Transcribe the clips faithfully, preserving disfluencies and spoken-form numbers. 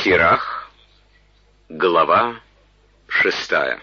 Сирах, глава шестая.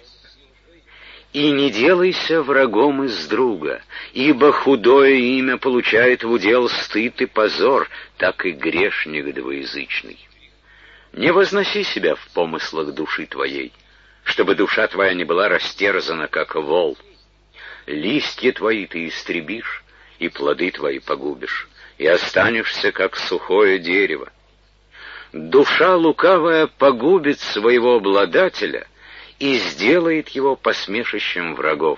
«И не делайся врагом из друга, ибо худое имя получает в удел стыд и позор, так и грешник двоязычный. Не возноси себя в помыслах души твоей, чтобы душа твоя не была растерзана, как вол. Листья твои ты истребишь, и плоды твои погубишь, и останешься, как сухое дерево. Душа лукавая погубит своего обладателя и сделает его посмешищем врагов.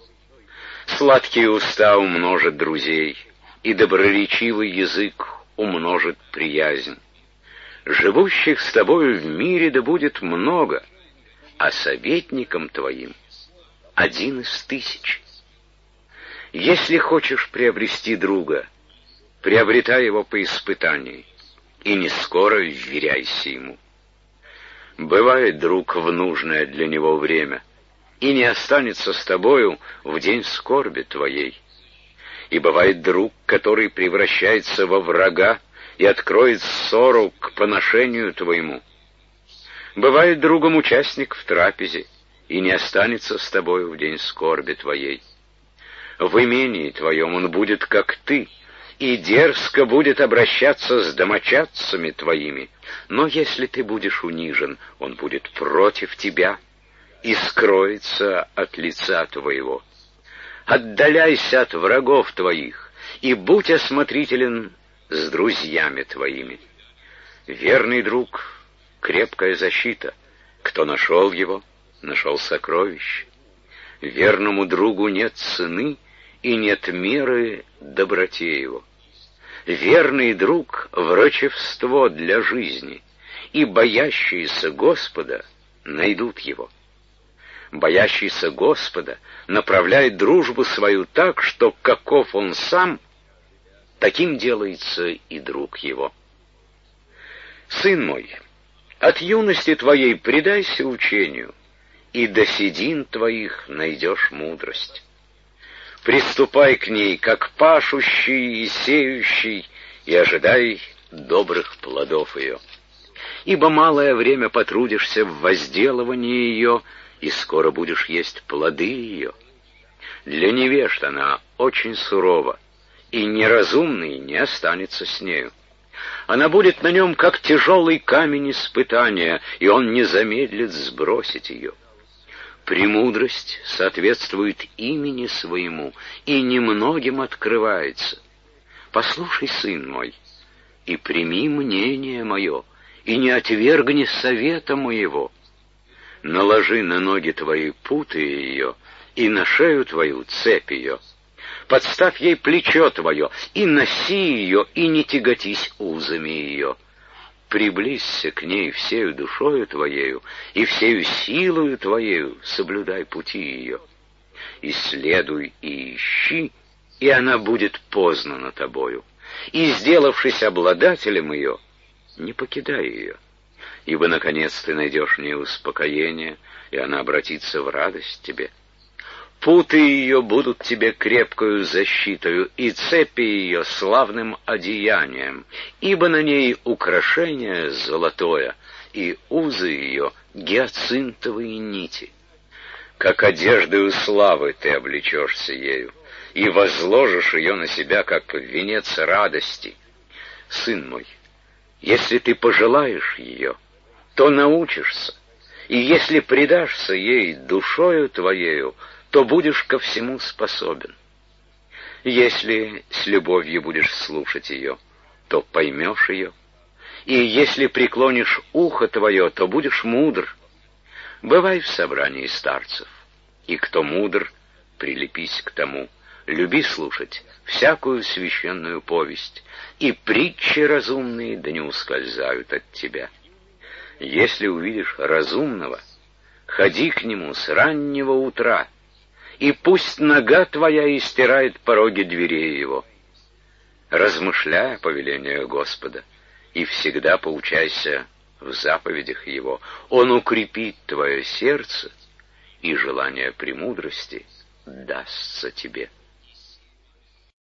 Сладкие уста умножат друзей, и доброречивый язык умножит приязнь. Живущих с тобою в мире да будет много, а советником твоим один из тысяч. Если хочешь приобрести друга, приобретай его по испытанию, и не скоро вверяйся ему. Бывает друг в нужное для него время, и не останется с тобою в день скорби твоей. И бывает друг, который превращается во врага и откроет ссору к поношению твоему. Бывает другом участник в трапезе, и не останется с тобою в день скорби твоей. В имении твоем он будет, как ты, и дерзко будет обращаться с домочадцами твоими. Но если ты будешь унижен, он будет против тебя и скроется от лица твоего. Отдаляйся от врагов твоих и будь осмотрителен с друзьями твоими. Верный друг — крепкая защита. Кто нашел его, нашел сокровище. Верному другу нет цены и нет меры доброте его. Верный друг — врачевство для жизни, и боящиеся Господа найдут его. Боящийся Господа направляет дружбу свою так, что каков он сам, таким делается и друг его. Сын мой, от юности твоей предайся учению, и до седин твоих найдешь мудрость. Приступай к ней, как пашущий и сеющий, и ожидай добрых плодов ее. Ибо малое время потрудишься в возделывании ее, и скоро будешь есть плоды ее. Для невежд она очень сурова, и неразумный не останется с нею. Она будет на нем, как тяжелый камень испытания, и он не замедлит сбросить ее. Премудрость соответствует имени своему и немногим открывается. Послушай, сын мой, и прими мнение мое, и не отвергни совета моего. Наложи на ноги твои путы ее, и на шею твою цепь ее. Подставь ей плечо твое, и носи ее, и не тяготись узами ее. Приблизься к ней всею душою твоею, и всею силою твоею соблюдай пути ее. Исследуй и ищи, и она будет познана тобою. И, сделавшись обладателем ее, не покидай ее, ибо, наконец, ты найдешь в ней успокоение, и она обратится в радость тебе. Путы ее будут тебе крепкою защитою, и цепи ее славным одеянием, ибо на ней украшение золотое, и узы ее гиацинтовые нити. Как одеждою славы ты облечешься ею, и возложишь ее на себя, как венец радости. Сын мой, если ты пожелаешь ее, то научишься, и если предашься ей душою твоею, то будешь ко всему способен. Если с любовью будешь слушать ее, то поймешь ее, и если преклонишь ухо твое, то будешь мудр. Бывай в собрании старцев, и кто мудр, прилепись к тому. Люби слушать всякую священную повесть, и притчи разумные да не ускользают от тебя. Если увидишь разумного, ходи к нему с раннего утра, и пусть нога твоя истирает пороги дверей его. Размышляй о повелениях Господа, и всегда поучайся в заповедях его. Он укрепит твое сердце, и желание премудрости дастся тебе.